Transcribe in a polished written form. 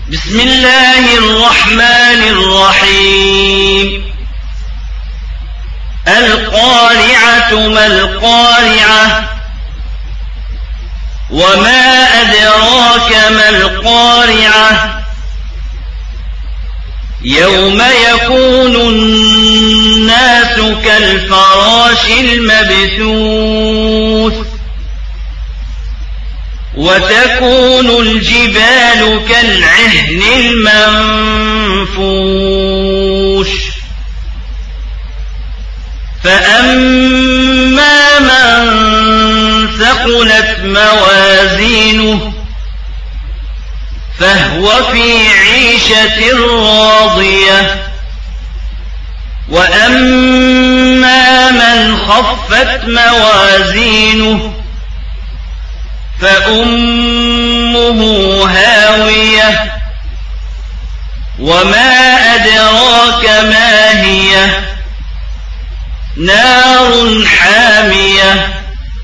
بسم الله الرحمن الرحيم القارعة ما القارعة وما أدراك ما القارعة يوم يكون الناس كالفراش المبثوث وتكون الجبال كالعهن المنفوش فأما من ثقلت موازينه فهو في عيشة راضية وأما من خفت موازينه فأمه هاوية وما أدراك ما هي نار حامية